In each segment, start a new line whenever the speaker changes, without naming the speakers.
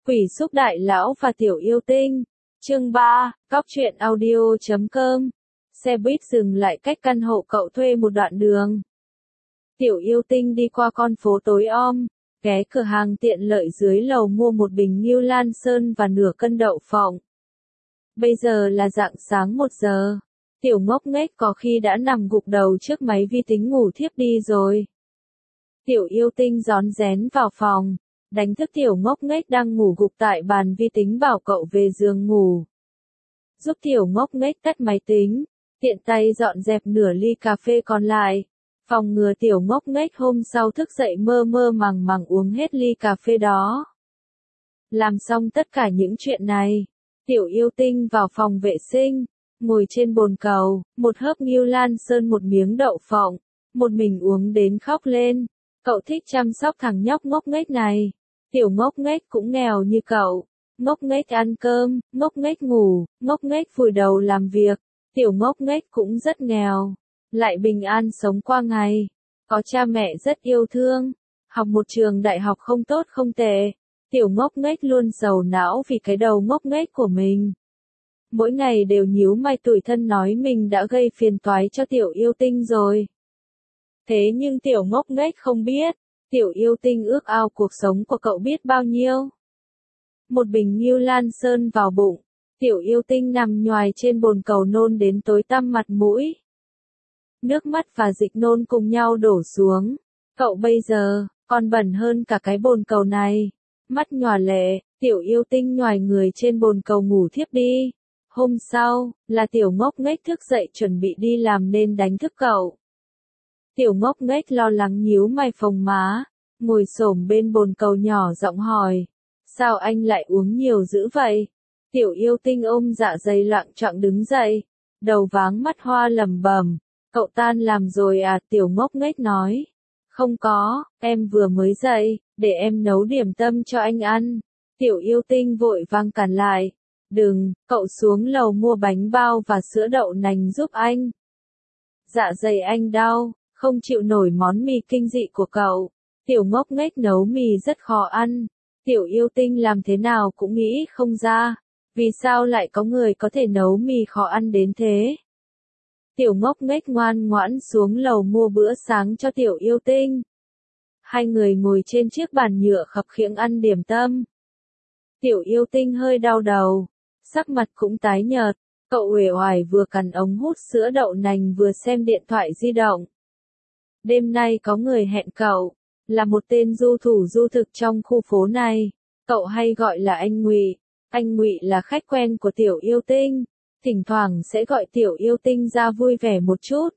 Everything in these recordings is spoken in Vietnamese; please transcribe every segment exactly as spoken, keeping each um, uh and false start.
Quỷ xúc đại lão và tiểu yêu tinh. Chương ba, cóc truyện audio chấm com. Xe buýt dừng lại cách căn hộ cậu thuê một đoạn đường. Tiểu yêu tinh đi qua con phố tối om, ghé cửa hàng tiện lợi dưới lầu mua một bình Ngưu Lan Sơn và nửa cân đậu phộng. Bây giờ là rạng sáng một giờ. Tiểu ngốc nghếch có khi đã nằm gục đầu trước máy vi tính ngủ thiếp đi rồi. Tiểu yêu tinh rón rén vào phòng, đánh thức tiểu ngốc nghếch đang ngủ gục tại bàn vi tính bảo cậu về giường ngủ. Giúp tiểu ngốc nghếch tắt máy tính, tiện tay dọn dẹp nửa ly cà phê còn lại, phòng ngừa tiểu ngốc nghếch hôm sau thức dậy mơ mơ màng màng uống hết ly cà phê đó. Làm xong tất cả những chuyện này, tiểu yêu tinh vào phòng vệ sinh, ngồi trên bồn cầu, một hớp Ngưu Lan Sơn một miếng đậu phộng, một mình uống đến khóc lên. Cậu thích chăm sóc thằng nhóc ngốc nghếch này. Tiểu ngốc nghếch cũng nghèo như cậu. Ngốc nghếch ăn cơm, ngốc nghếch ngủ, ngốc nghếch vùi đầu làm việc. Tiểu ngốc nghếch cũng rất nghèo, lại bình an sống qua ngày. Có cha mẹ rất yêu thương, học một trường đại học không tốt không tệ. Tiểu ngốc nghếch luôn sầu não vì cái đầu ngốc nghếch của mình. Mỗi ngày đều nhíu mày tủi thân nói mình đã gây phiền toái cho tiểu yêu tinh rồi. Thế nhưng tiểu ngốc nghếch không biết, tiểu yêu tinh ước ao cuộc sống của cậu biết bao nhiêu. Một bình Ngưu Lan Sơn vào bụng, tiểu yêu tinh nằm nhoài trên bồn cầu nôn đến tối tăm mặt mũi. Nước mắt và dịch nôn cùng nhau đổ xuống, cậu bây giờ, còn bẩn hơn cả cái bồn cầu này. Mắt nhòa lệ, tiểu yêu tinh nhoài người trên bồn cầu ngủ thiếp đi. Hôm sau, là tiểu ngốc nghếch thức dậy chuẩn bị đi làm nên đánh thức cậu. Tiểu ngốc nghếch lo lắng nhíu mày phồng má, ngồi xổm bên bồn cầu nhỏ giọng hỏi, sao anh lại uống nhiều dữ vậy? Tiểu yêu tinh ôm dạ dày loạng choạng đứng dậy, đầu váng mắt hoa lẩm bẩm, cậu tan làm rồi à? Tiểu ngốc nghếch nói, không có, em vừa mới dậy, để em nấu điểm tâm cho anh ăn. Tiểu yêu tinh vội vang cản lại, đừng, cậu xuống lầu mua bánh bao và sữa đậu nành giúp anh. Dạ dày anh đau, không chịu nổi món mì kinh dị của cậu. Tiểu ngốc nghếch nấu mì rất khó ăn. Tiểu yêu tinh làm thế nào cũng nghĩ không ra, vì sao lại có người có thể nấu mì khó ăn đến thế. Tiểu ngốc nghếch ngoan ngoãn xuống lầu mua bữa sáng cho tiểu yêu tinh. Hai người ngồi trên chiếc bàn nhựa khập khiễng ăn điểm tâm. Tiểu yêu tinh hơi đau đầu, sắc mặt cũng tái nhợt, cậu uể oải vừa cắn ống hút sữa đậu nành vừa xem điện thoại di động. Đêm nay có người hẹn cậu, là một tên du thủ du thực trong khu phố này, cậu hay gọi là anh Ngụy. Anh Ngụy là khách quen của tiểu yêu tinh, thỉnh thoảng sẽ gọi tiểu yêu tinh ra vui vẻ một chút.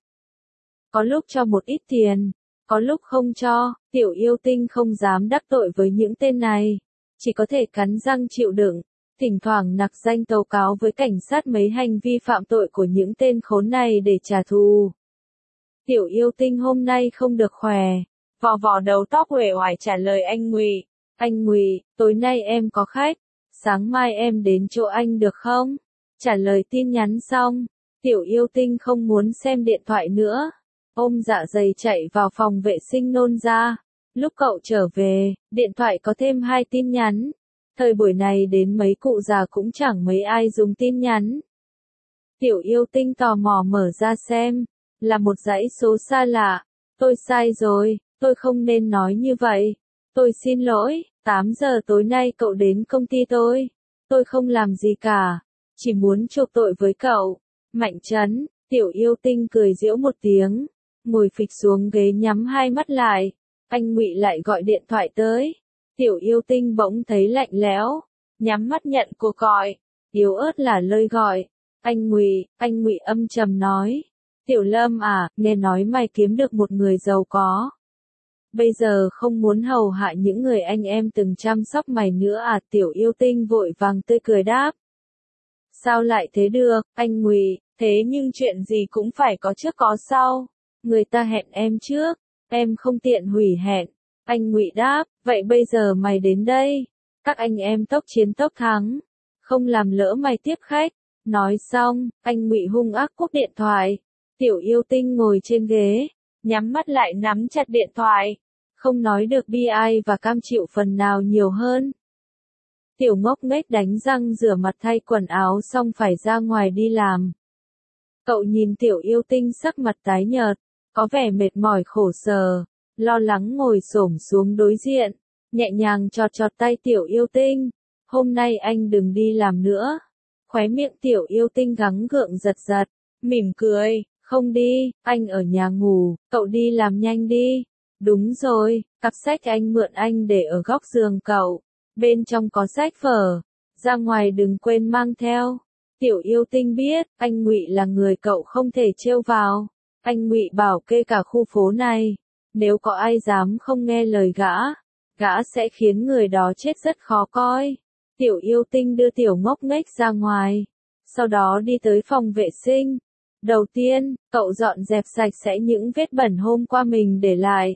Có lúc cho một ít tiền, có lúc không cho, tiểu yêu tinh không dám đắc tội với những tên này, chỉ có thể cắn răng chịu đựng, thỉnh thoảng nặc danh tố cáo với cảnh sát mấy hành vi phạm tội của những tên khốn này để trả thù. Tiểu yêu tinh hôm nay không được khỏe, vò vò đầu tóc uể oải trả lời anh Ngụy, anh Ngụy, tối nay em có khách, sáng mai em đến chỗ anh được không? Trả lời tin nhắn xong, tiểu yêu tinh không muốn xem điện thoại nữa, ôm dạ dày chạy vào phòng vệ sinh nôn ra. Lúc cậu trở về, điện thoại có thêm hai tin nhắn. Thời buổi này đến mấy cụ già cũng chẳng mấy ai dùng tin nhắn. Tiểu yêu tinh tò mò mở ra xem, là một dãy số xa lạ. Tôi sai rồi, tôi không nên nói như vậy. Tôi xin lỗi, tám giờ tối nay cậu đến công ty tôi. Tôi không làm gì cả, chỉ muốn chuộc tội với cậu. Mạnh Trấn, tiểu yêu tinh cười giễu một tiếng, ngồi phịch xuống ghế nhắm hai mắt lại. Anh Ngụy lại gọi điện thoại tới. Tiểu yêu tinh bỗng thấy lạnh lẽo, nhắm mắt nhận cuộc gọi, yếu ớt là lời gọi. Anh Ngụy, anh Ngụy âm trầm nói. Tiểu Lâm à, nghe nói mày kiếm được một người giàu có. Bây giờ không muốn hầu hạ những người anh em từng chăm sóc mày nữa à? Tiểu yêu tinh vội vàng tươi cười đáp. Sao lại thế được, anh Ngụy, thế nhưng chuyện gì cũng phải có trước có sau. Người ta hẹn em trước, em không tiện hủy hẹn. Anh Ngụy đáp, vậy bây giờ mày đến đây. Các anh em tốc chiến tốc thắng, không làm lỡ mày tiếp khách. Nói xong, anh Ngụy hung ác cúp điện thoại. Tiểu yêu tinh ngồi trên ghế, nhắm mắt lại nắm chặt điện thoại, không nói được bi ai và cam chịu phần nào nhiều hơn. Tiểu ngốc nghếch đánh răng rửa mặt thay quần áo xong phải ra ngoài đi làm. Cậu nhìn Tiểu Yêu Tinh sắc mặt tái nhợt, có vẻ mệt mỏi khổ sở, lo lắng ngồi xổm xuống đối diện, nhẹ nhàng chọt chọt tay Tiểu Yêu Tinh. Hôm nay anh đừng đi làm nữa. Khóe miệng Tiểu Yêu Tinh gắng gượng giật giật, mỉm cười, không đi, anh ở nhà ngủ, cậu đi làm nhanh đi. Đúng rồi, cặp sách anh mượn anh để ở góc giường cậu, bên trong có sách vở, ra ngoài đừng quên mang theo. Tiểu Yêu Tinh biết, anh Ngụy là người cậu không thể trêu vào. Anh Ngụy bảo kê cả khu phố này, nếu có ai dám không nghe lời gã, gã sẽ khiến người đó chết rất khó coi. Tiểu Yêu Tinh đưa Tiểu ngốc nghếch ra ngoài, sau đó đi tới phòng vệ sinh. Đầu tiên, cậu dọn dẹp sạch sẽ những vết bẩn hôm qua mình để lại.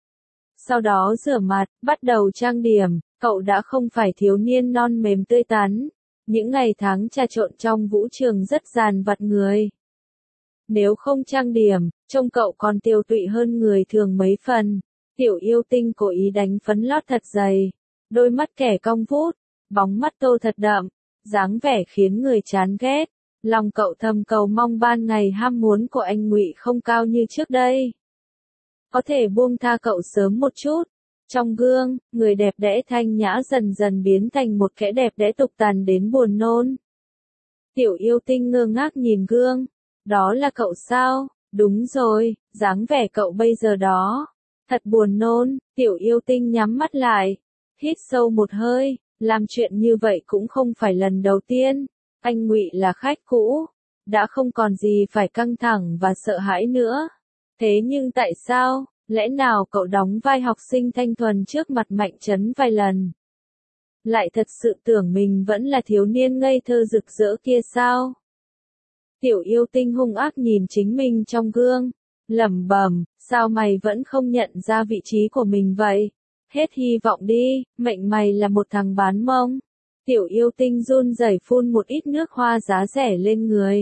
Sau đó rửa mặt, bắt đầu trang điểm, cậu đã không phải thiếu niên non mềm tươi tắn. Những ngày tháng trà trộn trong vũ trường rất dàn vặt người. Nếu không trang điểm, trông cậu còn tiêu tụy hơn người thường mấy phần. Tiểu Yêu Tinh cố ý đánh phấn lót thật dày, đôi mắt kẻ cong vút, bóng mắt tô thật đậm, dáng vẻ khiến người chán ghét. Lòng cậu thầm cầu mong ban ngày ham muốn của anh Ngụy không cao như trước đây. Có thể buông tha cậu sớm một chút. Trong gương, người đẹp đẽ thanh nhã dần dần biến thành một kẻ đẹp đẽ tục tằn đến buồn nôn. Tiểu Yêu Tinh ngơ ngác nhìn gương. Đó là cậu sao? Đúng rồi, dáng vẻ cậu bây giờ đó. Thật buồn nôn. Tiểu Yêu Tinh nhắm mắt lại, hít sâu một hơi. Làm chuyện như vậy cũng không phải lần đầu tiên. Anh Ngụy là khách cũ, đã không còn gì phải căng thẳng và sợ hãi nữa. Thế nhưng tại sao, lẽ nào cậu đóng vai học sinh thanh thuần trước mặt Mạnh Trấn vài lần, lại thật sự tưởng mình vẫn là thiếu niên ngây thơ rực rỡ kia sao? Tiểu Yêu Tinh hung ác nhìn chính mình trong gương, lẩm bẩm, sao mày vẫn không nhận ra vị trí của mình vậy? Hết hy vọng đi, mệnh mày là một thằng bán mông. Tiểu Yêu Tinh run rẩy phun một ít nước hoa giá rẻ lên người,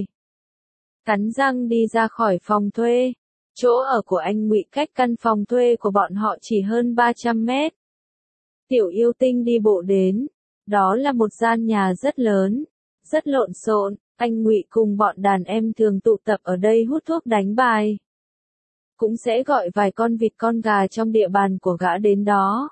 cắn răng đi ra khỏi phòng thuê. Chỗ ở của anh Ngụy cách căn phòng thuê của bọn họ chỉ hơn ba trăm mét. Tiểu Yêu Tinh đi bộ đến, đó là một gian nhà rất lớn, rất lộn xộn. Anh Ngụy cùng bọn đàn em thường tụ tập ở đây hút thuốc đánh bài, cũng sẽ gọi vài con vịt con gà trong địa bàn của gã đến đó,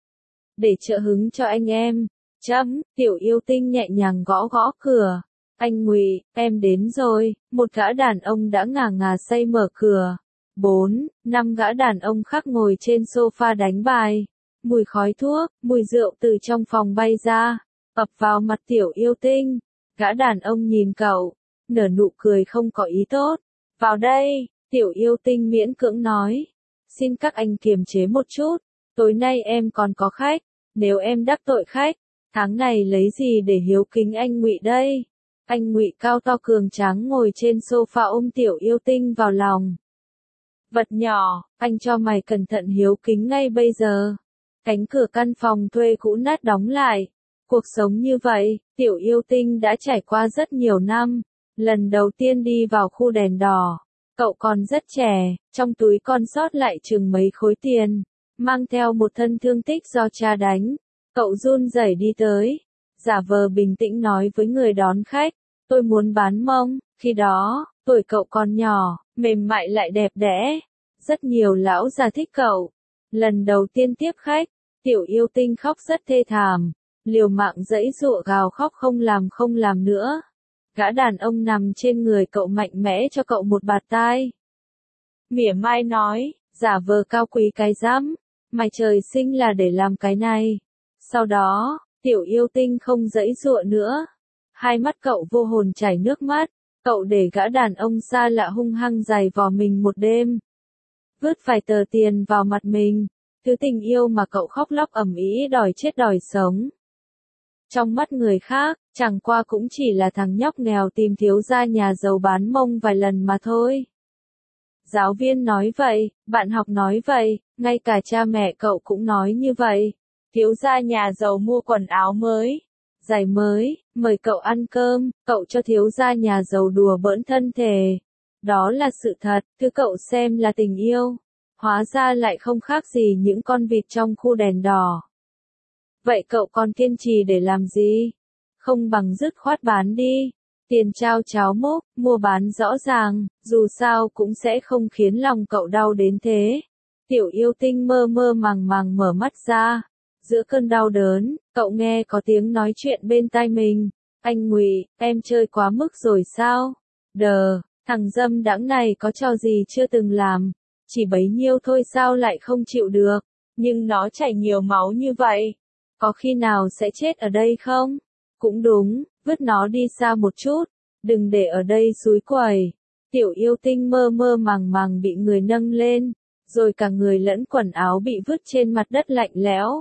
để trợ hứng cho anh em. Chấm, Tiểu Yêu Tinh nhẹ nhàng gõ gõ cửa. Anh Ngụy, em đến rồi. Một gã đàn ông đã ngà ngà say mở cửa. Bốn, năm gã đàn ông khác ngồi trên sofa đánh bài. Mùi khói thuốc, mùi rượu từ trong phòng bay ra, ập vào mặt Tiểu Yêu Tinh. Gã đàn ông nhìn cậu, nở nụ cười không có ý tốt. Vào đây, Tiểu Yêu Tinh miễn cưỡng nói. Xin các anh kiềm chế một chút, tối nay em còn có khách. Nếu em đắc tội khách, tháng này lấy gì để hiếu kính anh Ngụy đây? Anh Ngụy cao to cường tráng ngồi trên sofa ôm Tiểu Yêu Tinh vào lòng. Vật nhỏ, anh cho mày cẩn thận hiếu kính ngay bây giờ. Cánh cửa căn phòng thuê cũ nát đóng lại. Cuộc sống như vậy, Tiểu Yêu Tinh đã trải qua rất nhiều năm. Lần đầu tiên đi vào khu đèn đỏ, cậu còn rất trẻ, trong túi còn sót lại chừng mấy khối tiền, mang theo một thân thương tích do cha đánh. Cậu run rẩy đi tới, giả vờ bình tĩnh nói với người đón khách, tôi muốn bán mông. Khi đó, tuổi cậu còn nhỏ, mềm mại lại đẹp đẽ, rất nhiều lão già thích cậu. Lần đầu tiên tiếp khách, Tiểu Yêu Tinh khóc rất thê thảm, liều mạng giãy giụa gào khóc không làm không làm nữa. Gã đàn ông nằm trên người cậu mạnh mẽ cho cậu một bạt tai. Mỉa mai nói, giả vờ cao quý cái rắm, mày trời sinh là để làm cái này. Sau đó, Tiểu Yêu Tinh không giãy giụa nữa. Hai mắt cậu vô hồn chảy nước mắt, cậu để gã đàn ông xa lạ hung hăng giày vò mình một đêm. Vứt vài tờ tiền vào mặt mình, thứ tình yêu mà cậu khóc lóc ầm ĩ đòi chết đòi sống. Trong mắt người khác, chẳng qua cũng chỉ là thằng nhóc nghèo tìm thiếu gia nhà giàu bán mông vài lần mà thôi. Giáo viên nói vậy, bạn học nói vậy, ngay cả cha mẹ cậu cũng nói như vậy. Thiếu gia nhà giàu mua quần áo mới, giày mới, mời cậu ăn cơm, cậu cho thiếu gia nhà giàu đùa bỡn thân thể. Đó là sự thật, thứ cậu xem là tình yêu, hóa ra lại không khác gì những con vịt trong khu đèn đỏ. Vậy cậu còn kiên trì để làm gì? Không bằng dứt khoát bán đi. Tiền trao cháo múc, mua bán rõ ràng, dù sao cũng sẽ không khiến lòng cậu đau đến thế. Tiểu yêu tinh mơ mơ màng màng mở mắt ra. Giữa cơn đau đớn, cậu nghe có tiếng nói chuyện bên tai mình. Anh Ngụy, em chơi quá mức rồi sao? Đờ, thằng dâm đãng này có trò gì chưa từng làm. Chỉ bấy nhiêu thôi sao lại không chịu được. Nhưng nó chảy nhiều máu như vậy. Có khi nào sẽ chết ở đây không? Cũng đúng, vứt nó đi xa một chút. Đừng để ở đây xúi quẩy. Tiểu yêu tinh mơ mơ màng màng bị người nâng lên. Rồi cả người lẫn quần áo bị vứt trên mặt đất lạnh lẽo.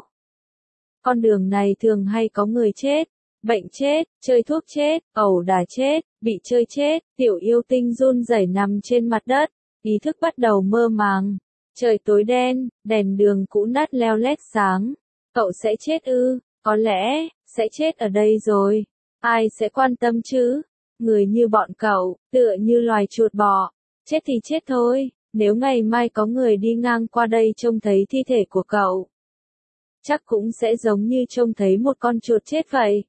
Con đường này thường hay có người chết, bệnh chết, chơi thuốc chết, ẩu đả chết, bị chơi chết. Tiểu yêu tinh run rẩy nằm trên mặt đất, ý thức bắt đầu mơ màng. Trời tối đen, đèn đường cũ nát leo lét sáng. Cậu sẽ chết ư? Có lẽ, sẽ chết ở đây rồi. Ai sẽ quan tâm chứ? Người như bọn cậu, tựa như loài chuột bọ. Chết thì chết thôi, nếu ngày mai có người đi ngang qua đây trông thấy thi thể của cậu. Chắc cũng sẽ giống như trông thấy một con chuột chết vậy.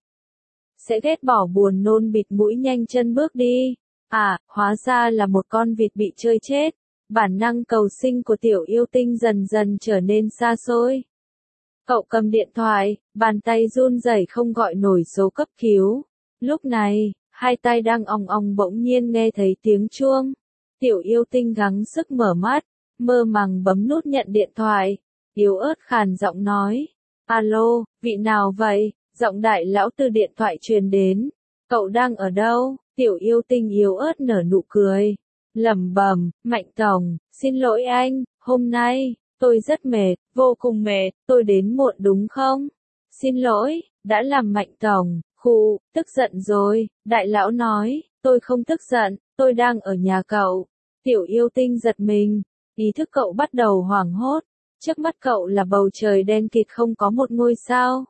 Sẽ ghét bỏ buồn nôn bịt mũi nhanh chân bước đi. À, hóa ra là một con vịt bị chơi chết. Bản năng cầu sinh của tiểu yêu tinh dần dần trở nên xa xôi. Cậu cầm điện thoại, bàn tay run rẩy không gọi nổi số cấp cứu. Lúc này, hai tay đang ong ong bỗng nhiên nghe thấy tiếng chuông. Tiểu yêu tinh gắng sức mở mắt, mơ màng bấm nút nhận điện thoại. Yếu ớt khàn giọng nói. Alo, vị nào vậy? Giọng đại lão từ điện thoại truyền đến. Cậu đang ở đâu? Tiểu yêu tinh yếu ớt nở nụ cười. Lẩm bẩm, Mạnh Tổng, xin lỗi anh, hôm nay, tôi rất mệt, vô cùng mệt, tôi đến muộn đúng không? Xin lỗi, đã làm Mạnh Tổng, khụ, tức giận rồi, đại lão nói, tôi không tức giận, tôi đang ở nhà cậu. Tiểu yêu tinh giật mình, ý thức cậu bắt đầu hoảng hốt, trước mắt cậu là bầu trời đen kịt không có một ngôi sao.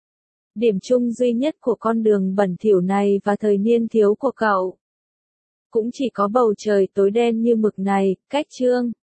Điểm chung duy nhất của con đường bẩn thỉu này và thời niên thiếu của cậu cũng chỉ có bầu trời tối đen như mực này. Cách chương